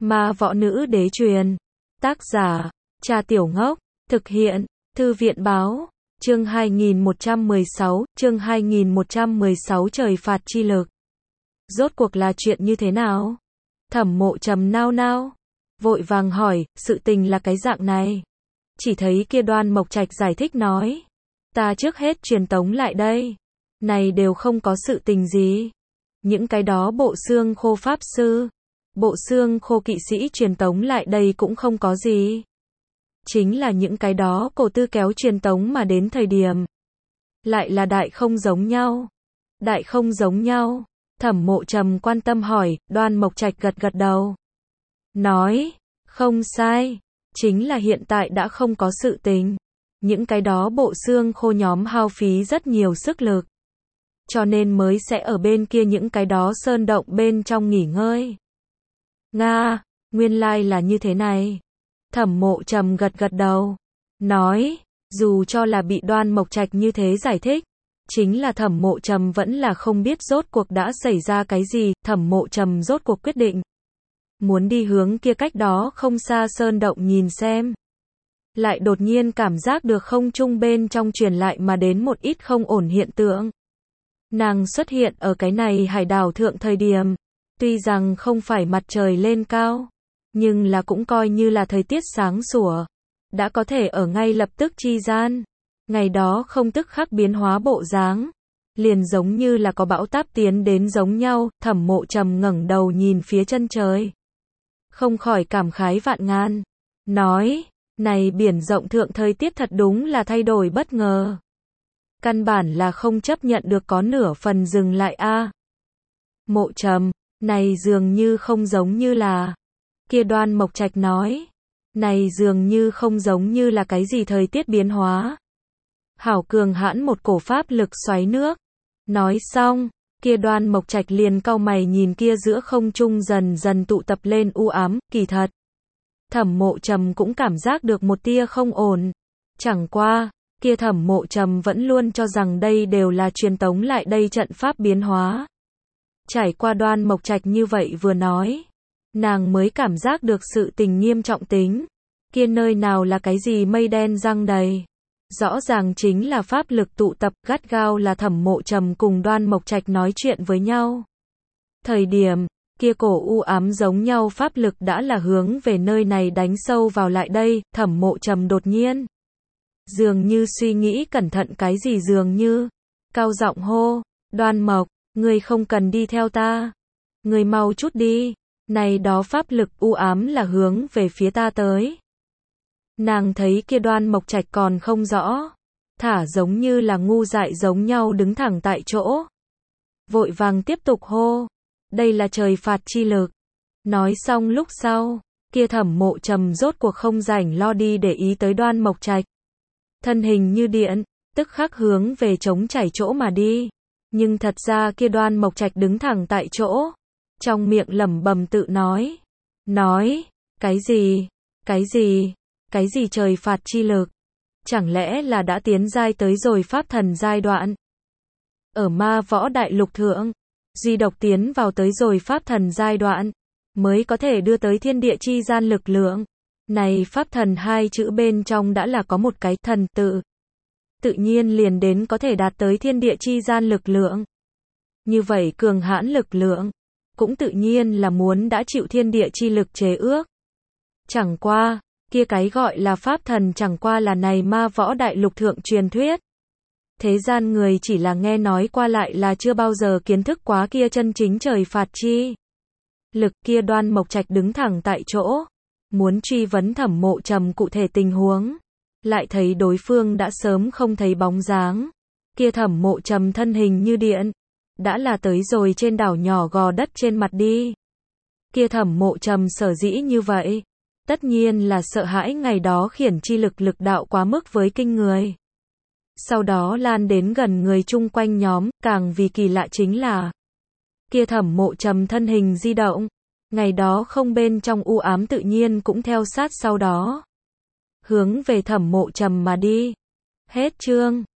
Ma võ nữ đế truyền. Tác giả, Cha Tiểu Ngốc. Thực hiện, Thư viện báo. Chương 2116 trời phạt chi lực. Rốt cuộc là chuyện như thế nào? Thẩm Mộ Trầm nao nao, vội vàng hỏi, sự tình là cái dạng này. Chỉ thấy kia Đoan Mộc Trạch giải thích nói, ta trước hết truyền tống lại đây. Này đều không có sự tình gì. Những cái đó bộ xương khô pháp sư, bộ xương khô kỵ sĩ truyền tống lại đây cũng không có gì. Chính là những cái đó cổ tư kéo truyền tống mà đến thời điểm. Lại là đại không giống nhau. Đại không giống nhau. Thẩm Mộ Trầm quan tâm hỏi, Đoan Mộc Trạch gật gật đầu. Nói, không sai. Chính là hiện tại đã không có sự tình. Những cái đó bộ xương khô nhóm hao phí rất nhiều sức lực. Cho nên mới sẽ ở bên kia những cái đó sơn động bên trong nghỉ ngơi. Nga, nguyên lai là như thế này. Thẩm Mộ Trầm gật gật đầu. Nói, dù cho là bị Đoan Mộc Trạch như thế giải thích. Chính là Thẩm Mộ Trầm vẫn là không biết rốt cuộc đã xảy ra cái gì. Thẩm Mộ Trầm rốt cuộc quyết định. Muốn đi hướng kia cách đó không xa sơn động nhìn xem. Lại đột nhiên cảm giác được không trung bên trong truyền lại mà đến một ít không ổn hiện tượng. Nàng xuất hiện ở cái này hải đảo thượng thời điểm. Tuy rằng không phải mặt trời lên cao. Nhưng là cũng coi như là thời tiết sáng sủa. Đã có thể ở ngay lập tức chi gian. Ngày đó không tức khắc biến hóa bộ dáng. Liền giống như là có bão táp tiến đến giống nhau. Thẩm Mộ Trầm ngẩng đầu nhìn phía chân trời. Không khỏi cảm khái vạn ngàn. Nói, này biển rộng thượng thời tiết thật đúng là thay đổi bất ngờ. Căn bản là không chấp nhận được có nửa phần dừng lại a. Mộ Trầm, này dường như không giống như là. Kia Đoan Mộc Trạch nói. Này dường như không giống như là cái gì thời tiết biến hóa. Hảo cường hãn một cổ pháp lực xoáy nước. Nói xong, kia Đoan Mộc Trạch liền cau mày nhìn kia giữa không trung dần dần tụ tập lên u ám, kỳ thật. Thẩm Mộ Trầm cũng cảm giác được một tia không ổn. Chẳng qua, kia Thẩm Mộ Trầm vẫn luôn cho rằng đây đều là truyền tống lại đây trận pháp biến hóa. Trải qua Đoan Mộc Trạch như vậy vừa nói. Nàng mới cảm giác được sự tình nghiêm trọng tính. Kia nơi nào là cái gì mây đen giăng đầy. Rõ ràng chính là pháp lực tụ tập gắt gao là Thẩm Mộ Trầm cùng Đoan Mộc Trạch nói chuyện với nhau. Thời điểm, kia cổ u ám giống nhau pháp lực đã là hướng về nơi này đánh sâu vào lại đây. Thẩm Mộ Trầm đột nhiên. Dường như suy nghĩ cẩn thận cái gì dường như. Cao giọng hô, Đoan Mộc, ngươi không cần đi theo ta. Ngươi mau chút đi. Này đó pháp lực u ám là hướng về phía ta tới. Nàng thấy kia Đoan Mộc Trạch còn không rõ. Thả giống như là ngu dại giống nhau đứng thẳng tại chỗ. Vội vàng tiếp tục hô. Đây là trời phạt chi lực. Nói xong lúc sau, kia Thẩm Mộ Trầm rốt cuộc không rảnh lo đi để ý tới Đoan Mộc Trạch. Thân hình như điện, tức khắc hướng về trống chảy chỗ mà đi. Nhưng thật ra kia Đoan Mộc Trạch đứng thẳng tại chỗ. Trong miệng lẩm bẩm tự nói. Nói, cái gì, cái gì, cái gì trời phạt chi lực. Chẳng lẽ là đã tiến giai tới rồi pháp thần giai đoạn. Ở ma võ đại lục thượng, duy độc tiến vào tới rồi pháp thần giai đoạn, mới có thể đưa tới thiên địa chi gian lực lượng. Này pháp thần hai chữ bên trong đã là có một cái thần tự. Tự nhiên liền đến có thể đạt tới thiên địa chi gian lực lượng. Như vậy cường hãn lực lượng. Cũng tự nhiên là muốn đã chịu thiên địa chi lực chế ước. Chẳng qua, kia cái gọi là pháp thần chẳng qua là này ma võ đại lục thượng truyền thuyết. Thế gian người chỉ là nghe nói qua lại là chưa bao giờ kiến thức quá kia chân chính trời phạt chi lực. Kia Đoan Mộc Trạch đứng thẳng tại chỗ. Muốn truy vấn Thẩm Mộ Trầm cụ thể tình huống. Lại thấy đối phương đã sớm không thấy bóng dáng. Kia Thẩm Mộ Trầm thân hình như điện. Đã là tới rồi trên đảo nhỏ gò đất trên mặt đi. Kia Thẩm Mộ Trầm sở dĩ như vậy. Tất nhiên là sợ hãi ngày đó khiển chi lực lực đạo quá mức với kinh người. Sau đó lan đến gần người chung quanh nhóm, càng vì kỳ lạ chính là. Kia Thẩm Mộ Trầm thân hình di động. Ngày đó không bên trong u ám tự nhiên cũng theo sát sau đó. Hướng về Thẩm Mộ Trầm mà đi. Hết chương.